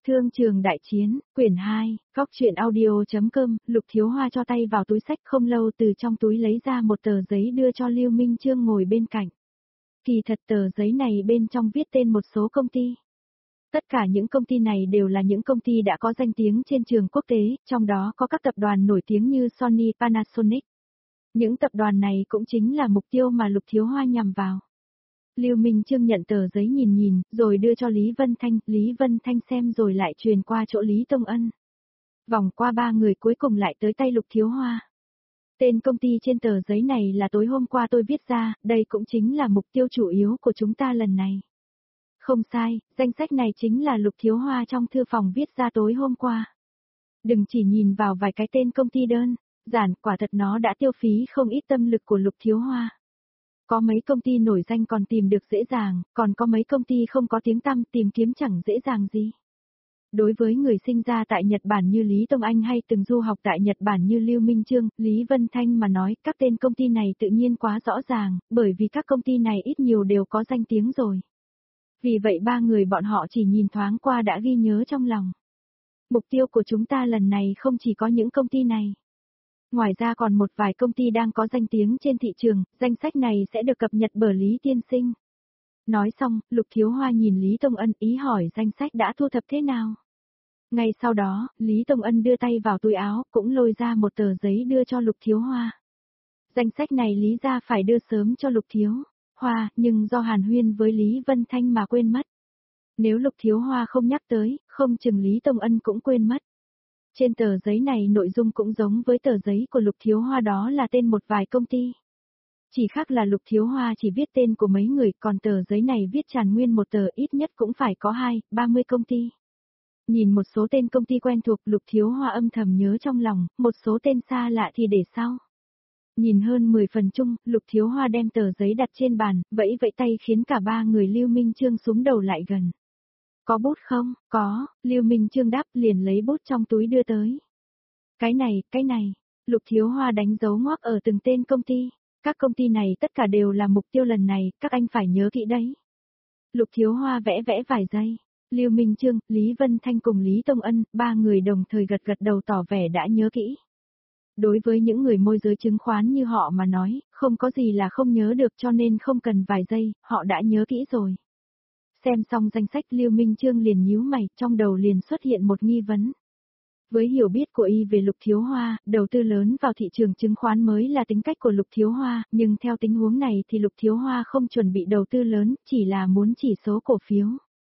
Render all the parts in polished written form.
Thương trường đại chiến, quyển 2, góc truyện audio.com, Lục Thiếu Hoa cho tay vào túi xách không lâu từ trong túi lấy ra một tờ giấy đưa cho Lưu Minh Chương ngồi bên cạnh. Kỳ thật tờ giấy này bên trong viết tên một số công ty. Tất cả những công ty này đều là những công ty đã có danh tiếng trên trường quốc tế, trong đó có các tập đoàn nổi tiếng như Sony, Panasonic. Những tập đoàn này cũng chính là mục tiêu mà Lục Thiếu Hoa nhằm vào. Lưu Minh Chương nhận tờ giấy nhìn, rồi đưa cho Lý Vân Thanh xem rồi lại truyền qua chỗ Lý Tông Ân. Vòng qua 3 người cuối cùng lại tới tay Lục Thiếu Hoa. Tên công ty trên tờ giấy này là tối hôm qua tôi viết ra, đây cũng chính là mục tiêu chủ yếu của chúng ta lần này. Không sai, danh sách này chính là Lục Thiếu Hoa trong thư phòng viết ra tối hôm qua. Đừng chỉ nhìn vào vài cái tên công ty đơn giản, quả thật nó đã tiêu phí không ít tâm lực của Lục Thiếu Hoa. Có mấy công ty nổi danh còn tìm được dễ dàng, còn có mấy công ty không có tiếng tăm tìm kiếm chẳng dễ dàng gì. Đối với người sinh ra tại Nhật Bản như Lý Tông Anh hay từng du học tại Nhật Bản như Lưu Minh Chương, Lý Vân Thanh mà nói, các tên công ty này tự nhiên quá rõ ràng, bởi vì các công ty này ít nhiều đều có danh tiếng rồi. Vì vậy 3 người bọn họ chỉ nhìn thoáng qua đã ghi nhớ trong lòng. Mục tiêu của chúng ta lần này không chỉ có những công ty này. Ngoài ra còn một vài công ty đang có danh tiếng trên thị trường, danh sách này sẽ được cập nhật bởi Lý Tiên Sinh. Nói xong, Lục Thiếu Hoa nhìn Lý Tông Ân ý hỏi danh sách đã thu thập thế nào. Ngay sau đó, Lý Tông Ân đưa tay vào túi áo, cũng lôi ra một tờ giấy đưa cho Lục Thiếu Hoa. Danh sách này Lý ra phải đưa sớm cho Lục Thiếu Hoa, nhưng do hàn huyên với Lý Vân Thanh mà quên mất. Nếu Lục Thiếu Hoa không nhắc tới, không chừng Lý Tông Ân cũng quên mất. Trên tờ giấy này nội dung cũng giống với tờ giấy của Lục Thiếu Hoa, đó là tên một vài công ty. Chỉ khác là Lục Thiếu Hoa chỉ viết tên của mấy người, còn tờ giấy này viết tràn nguyên một tờ, ít nhất cũng phải có 20-30 công ty. Nhìn một số tên công ty quen thuộc, Lục Thiếu Hoa âm thầm nhớ trong lòng, một số tên xa lạ thì để sau. Nhìn hơn 10 phần chung, Lục Thiếu Hoa đem tờ giấy đặt trên bàn, vẫy tay khiến cả 3 người Lưu Minh Chương xúm đầu lại gần. Có bút không? Có, Lưu Minh Chương đáp liền lấy bút trong túi đưa tới. Cái này, Lục Thiếu Hoa đánh dấu ngoắc ở từng tên công ty. Các công ty này tất cả đều là mục tiêu lần này, các anh phải nhớ kỹ đấy. Lục Thiếu Hoa vẽ vài giây. Lưu Minh Chương, Lý Vân Thanh cùng Lý Tông Ân, 3 người đồng thời gật đầu tỏ vẻ đã nhớ kỹ. Đối với những người môi giới chứng khoán như họ mà nói, không có gì là không nhớ được, cho nên không cần vài giây, họ đã nhớ kỹ rồi. Xem xong danh sách, Lưu Minh Chương liền nhíu mày, trong đầu liền xuất hiện một nghi vấn. Với hiểu biết của y về Lục Thiếu Hoa, đầu tư lớn vào thị trường chứng khoán mới là tính cách của Lục Thiếu Hoa, nhưng theo tình huống này thì Lục Thiếu Hoa không chuẩn bị đầu tư lớn, chỉ là muốn chỉ số cổ phiếu.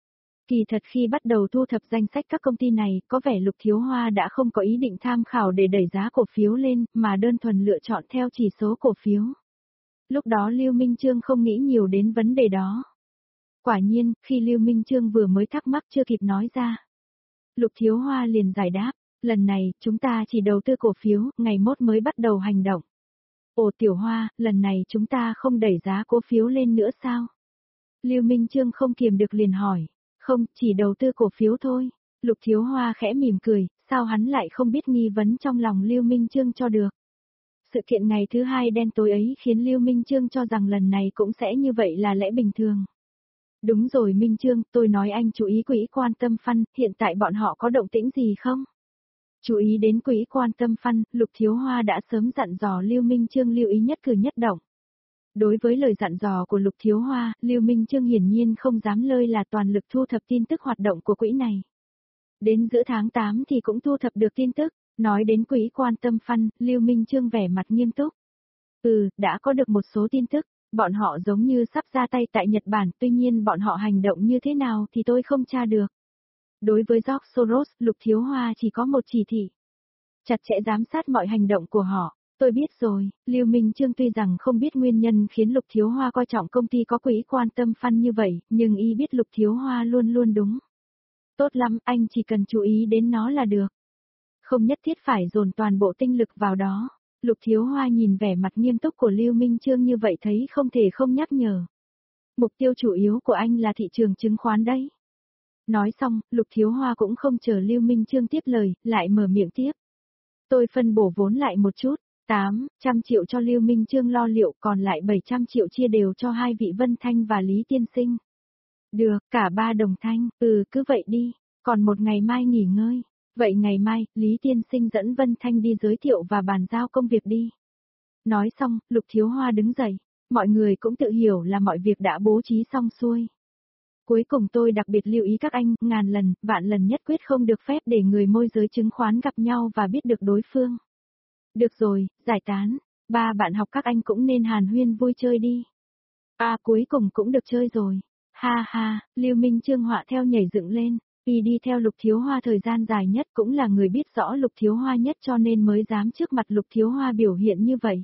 Kỳ thật khi bắt đầu thu thập danh sách các công ty này, có vẻ Lục Thiếu Hoa đã không có ý định tham khảo để đẩy giá cổ phiếu lên, mà đơn thuần lựa chọn theo chỉ số cổ phiếu. Lúc đó Lưu Minh Chương không nghĩ nhiều đến vấn đề đó. Quả nhiên, khi Lưu Minh Chương vừa mới thắc mắc chưa kịp nói ra, Lục Thiếu Hoa liền giải đáp, lần này, chúng ta chỉ đầu tư cổ phiếu, ngày mốt mới bắt đầu hành động. Ồ Tiểu Hoa, lần này chúng ta không đẩy giá cổ phiếu lên nữa sao? Lưu Minh Chương không kiềm được liền hỏi, không, chỉ đầu tư cổ phiếu thôi. Lục Thiếu Hoa khẽ mỉm cười, sao hắn lại không biết nghi vấn trong lòng Lưu Minh Chương cho được. Sự kiện ngày thứ 2 đen tối ấy khiến Lưu Minh Chương cho rằng lần này cũng sẽ như vậy là lẽ bình thường. Đúng rồi Minh Chương, tôi nói anh chú ý quỹ quan tâm fund, hiện tại bọn họ có động tĩnh gì không? Chú ý đến quỹ quan tâm fund, Lục Thiếu Hoa đã sớm dặn dò Lưu Minh Chương lưu ý nhất cử nhất động. Đối với lời dặn dò của Lục Thiếu Hoa, Lưu Minh Chương hiển nhiên không dám lơi là toàn lực thu thập tin tức hoạt động của quỹ này. Đến giữa tháng 8 thì cũng thu thập được tin tức, nói đến quỹ quan tâm fund, Lưu Minh Chương vẻ mặt nghiêm túc. Đã có được một số tin tức, bọn họ giống như sắp ra tay tại Nhật Bản, tuy nhiên bọn họ hành động như thế nào thì tôi không tra được. Đối với George Soros, Lục Thiếu Hoa chỉ có một chỉ thị. Chặt chẽ giám sát mọi hành động của họ. Tôi biết rồi, Lưu Minh Chương tuy rằng không biết nguyên nhân khiến Lục Thiếu Hoa coi trọng công ty có quỹ quan tâm fund như vậy, nhưng y biết Lục Thiếu Hoa luôn luôn đúng. Tốt lắm, anh chỉ cần chú ý đến nó là được. Không nhất thiết phải dồn toàn bộ tinh lực vào đó. Lục Thiếu Hoa nhìn vẻ mặt nghiêm túc của Lưu Minh Chương như vậy thấy không thể không nhắc nhở. Mục tiêu chủ yếu của anh là thị trường chứng khoán đấy. Nói xong, Lục Thiếu Hoa cũng không chờ Lưu Minh Chương tiếp lời, lại mở miệng tiếp. Tôi phân bổ vốn lại một chút, 800 triệu cho Lưu Minh Chương lo liệu, còn lại 700 triệu chia đều cho hai vị Vân Thanh và Lý Tiên Sinh. Được, cả 3 đồng thanh, cứ vậy đi. Còn một ngày mai nghỉ ngơi. Vậy ngày mai, Lý Tiên Sinh dẫn Vân Thanh đi giới thiệu và bàn giao công việc đi. Nói xong, Lục Thiếu Hoa đứng dậy. Mọi người cũng tự hiểu là mọi việc đã bố trí xong xuôi. Cuối cùng tôi đặc biệt lưu ý các anh, ngàn lần, vạn lần nhất quyết không được phép để người môi giới chứng khoán gặp nhau và biết được đối phương. Được rồi, giải tán. Ba bạn học các anh cũng nên hàn huyên vui chơi đi. Cuối cùng cũng được chơi rồi. Ha ha, Lưu Minh Chương họa theo nhảy dựng lên. Y đi theo Lục Thiếu Hoa thời gian dài nhất cũng là người biết rõ Lục Thiếu Hoa nhất cho nên mới dám trước mặt Lục Thiếu Hoa biểu hiện như vậy.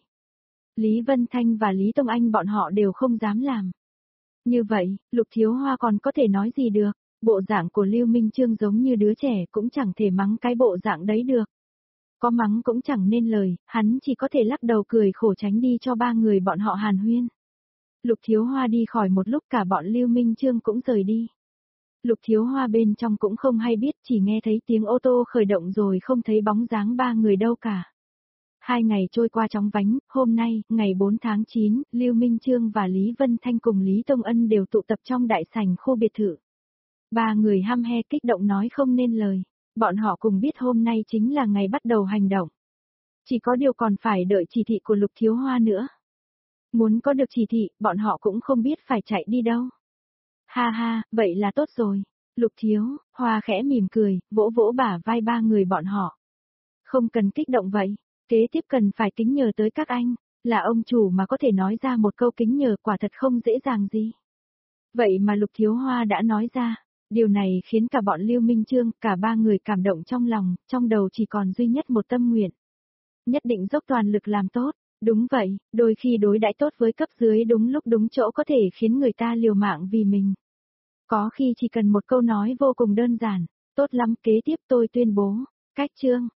Lý Vân Thanh và Lý Tông Anh bọn họ đều không dám làm. Như vậy, Lục Thiếu Hoa còn có thể nói gì được, bộ dạng của Lưu Minh Chương giống như đứa trẻ cũng chẳng thể mắng cái bộ dạng đấy được. Có mắng cũng chẳng nên lời, hắn chỉ có thể lắc đầu cười khổ tránh đi cho ba người bọn họ hàn huyên. Lục Thiếu Hoa đi khỏi một lúc cả bọn Lưu Minh Chương cũng rời đi. Lục Thiếu Hoa bên trong cũng không hay biết chỉ nghe thấy tiếng ô tô khởi động rồi không thấy bóng dáng ba người đâu cả. 2 ngày trôi qua chóng vánh, hôm nay, ngày 4 tháng 9, Lưu Minh Chương và Lý Vân Thanh cùng Lý Tông Ân đều tụ tập trong đại sảnh khu biệt thự. Ba người hăm he kích động nói không nên lời, bọn họ cùng biết hôm nay chính là ngày bắt đầu hành động. Chỉ có điều còn phải đợi chỉ thị của Lục Thiếu Hoa nữa. Muốn có được chỉ thị, bọn họ cũng không biết phải chạy đi đâu. Ha ha, vậy là tốt rồi. Lục Thiếu Hoa khẽ mỉm cười, vỗ vỗ bả vai ba người bọn họ. Không cần kích động vậy. Kế tiếp cần phải kính nhờ tới các anh, là ông chủ mà có thể nói ra một câu kính nhờ quả thật không dễ dàng gì. Vậy mà Lục Thiếu Hoa đã nói ra, điều này khiến cả bọn Lưu Minh Chương, cả ba người cảm động trong lòng, trong đầu chỉ còn duy nhất một tâm nguyện. Nhất định dốc toàn lực làm tốt, đúng vậy, đôi khi đối đãi tốt với cấp dưới đúng lúc đúng chỗ có thể khiến người ta liều mạng vì mình. Có khi chỉ cần một câu nói vô cùng đơn giản, tốt lắm kế tiếp tôi tuyên bố, cách chương.